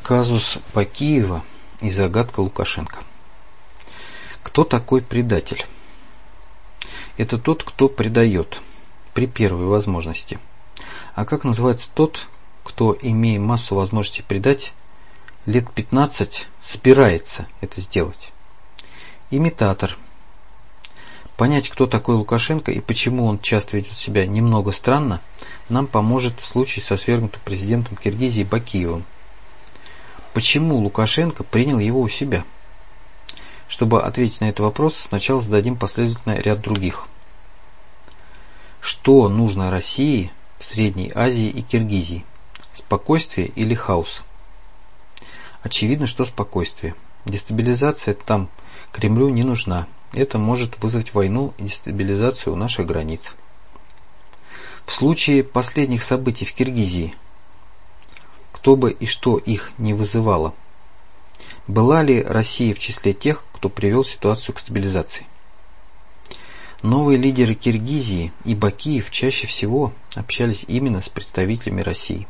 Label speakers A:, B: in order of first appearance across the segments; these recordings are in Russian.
A: Казус Бакиева и загадка Лукашенко. Кто такой предатель? Это тот, кто предает при первой возможности. А как называется тот, кто, имея массу возможностей предать, лет 15 собирается это сделать? Имитатор. Понять, кто такой Лукашенко и почему он часто ведет себя немного странно, нам поможет случай со свергнутым президентом Киргизии Бакиевым. Почему Лукашенко принял его у себя? Чтобы ответить на этот вопрос, сначала зададим последовательно ряд других. Что нужно России в Средней Азии и Киргизии? Спокойствие или хаос? Очевидно, что спокойствие. Дестабилизация там Кремлю не нужна. Это может вызвать войну и дестабилизацию у наших границ. В случае последних событий в Киргизии, кто бы и что их не вызывало, была ли Россия в числе тех, кто привел ситуацию к стабилизации? Новые лидеры Киргизии и Бакиев чаще всего общались именно с представителями России.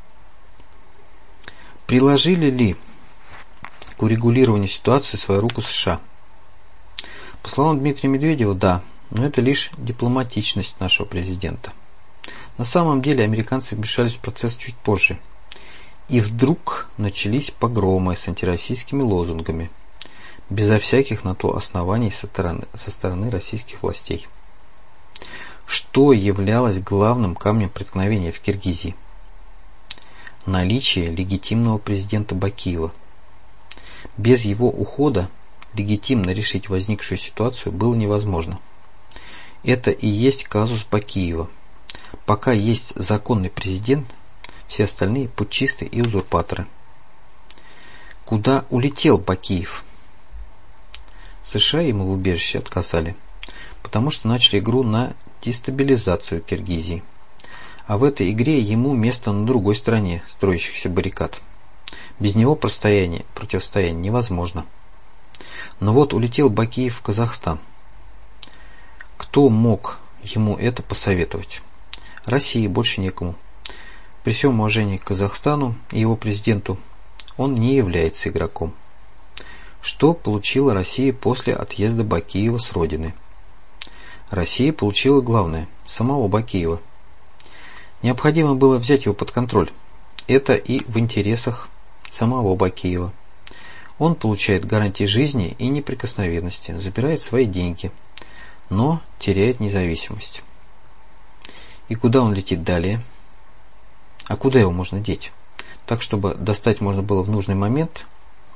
A: Приложили ли к урегулированию ситуации свою руку США? По словам Дмитрия Медведева, да, но это лишь дипломатичность нашего президента. На самом деле американцы вмешались в процесс чуть позже. И вдруг начались погромы с антироссийскими лозунгами, безо всяких на то оснований со стороны российских властей. Что являлось главным камнем преткновения в Киргизии? Наличие легитимного президента Бакиева. Без его ухода легитимно решить возникшую ситуацию было невозможно. Это и есть казус Бакиева. Пока есть законный президент, все остальные путчисты и узурпаторы. Куда улетел Бакиев? США ему в убежище отказали, потому что начали игру на дестабилизацию Киргизии. А в этой игре ему место на другой стороне строящихся баррикад. Без него противостояние невозможно. Но вот улетел Бакиев в Казахстан. Кто мог ему это посоветовать? России больше некому. При всем уважении к Казахстану и его президенту, он не является игроком. Что получила Россия после отъезда Бакиева с родины? Россия получила главное – самого Бакиева. Необходимо было взять его под контроль. Это и в интересах самого Бакиева. Он получает гарантии жизни и неприкосновенности, забирает свои деньги, но теряет независимость. И куда он летит далее? А куда его можно деть? Так, чтобы достать можно было в нужный момент,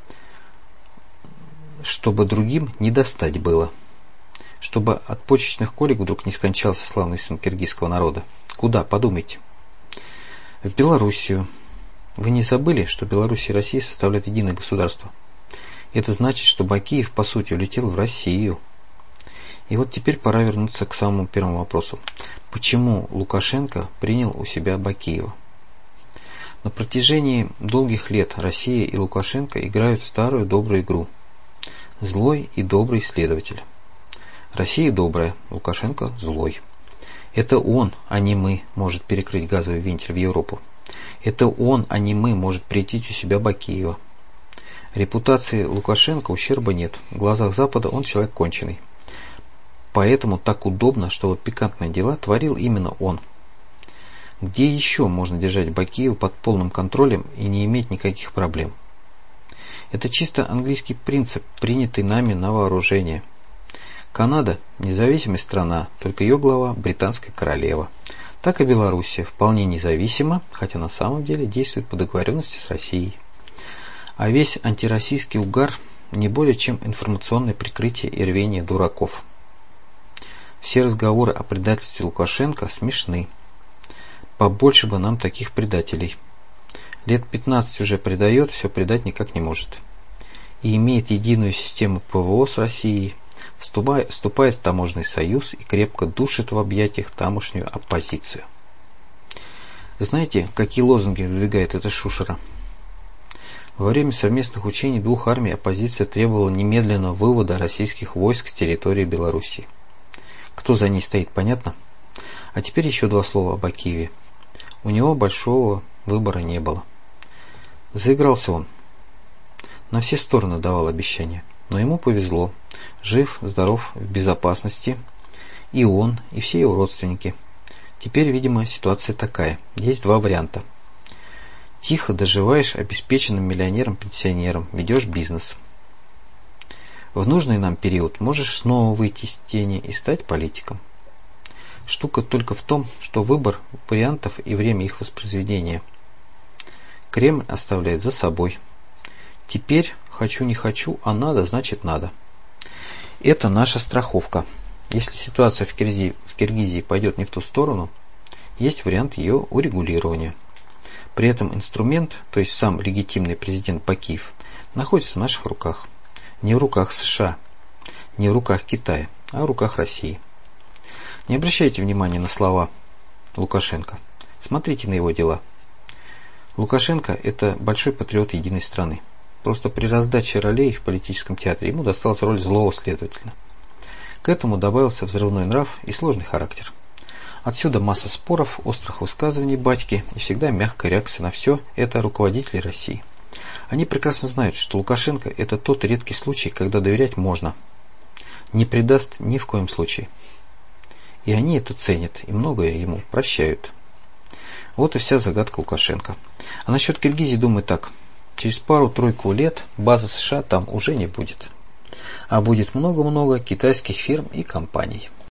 A: чтобы другим не достать было. Чтобы от почечных колик вдруг не скончался славный сын киргизского народа. Куда? Подумайте. В Белоруссию. Вы не забыли, что Беларусь и Россия составляют единое государство? Это значит, что Бакиев, по сути, улетел в Россию. И вот теперь пора вернуться к самому первому вопросу. Почему Лукашенко принял у себя Бакиева? На протяжении долгих лет Россия и Лукашенко играют в старую добрую игру. Злой и добрый следователь. Россия добрая, Лукашенко злой. Это он, а не мы, может перекрыть газовый вентиль в Европу. Это он, а не мы, может претить у себя Бакиева. Репутации Лукашенко ущерба нет. В глазах Запада он человек конченый. Поэтому так удобно, чтобы пикантные дела творил именно он. Где еще можно держать Бакиева под полным контролем и не иметь никаких проблем? Это чисто английский принцип, принятый нами на вооружение. Канада – независимая страна, только ее глава – британская королева. Так и Белоруссия вполне независима, хотя на самом деле действует по договоренности с Россией. А весь антироссийский угар – не более чем информационное прикрытие и рвение дураков. Все разговоры о предательстве Лукашенко смешны. Побольше бы нам таких предателей. Лет 15 уже предает, все предать никак не может. И имеет единую систему ПВО с Россией, вступает в таможенный союз и крепко душит в объятиях тамошнюю оппозицию. Знаете, какие лозунги выдвигает эта шушера? Во время совместных учений двух армий оппозиция требовала немедленного вывода российских войск с территории Белоруссии. Кто за ней стоит, понятно? А теперь еще два слова о Бакиеве. У него большого выбора не было. Заигрался он. На все стороны давал обещания. Но ему повезло. Жив, здоров, в безопасности. И он, и все его родственники. Теперь, видимо, ситуация такая. Есть два варианта. Тихо доживаешь обеспеченным миллионером-пенсионером, ведешь бизнес. В нужный нам период можешь снова выйти из тени и стать политиком. Штука только в том, что выбор вариантов и время их воспроизведения Кремль оставляет за собой. Теперь хочу не хочу, а надо значит надо. Это наша страховка. Если ситуация в Киргизии пойдет не в ту сторону, есть вариант ее урегулирования. При этом инструмент, то есть сам легитимный президент Бакиев, находится в наших руках. Не в руках США, не в руках Китая, а в руках России. Не обращайте внимания на слова Лукашенко. Смотрите на его дела. Лукашенко – это большой патриот единой страны. Просто при раздаче ролей в политическом театре ему досталась роль злого следователя. К этому добавился взрывной нрав и сложный характер. Отсюда масса споров, острых высказываний батьки и всегда мягкая реакция на все это руководители России. Они прекрасно знают, что Лукашенко – это тот редкий случай, когда доверять можно. Не предаст ни в коем случае. И они это ценят, и многое ему прощают. Вот и вся загадка Лукашенко. А насчет Киргизии думаю так. Через пару-тройку лет базы США там уже не будет. А будет много-много китайских фирм и компаний.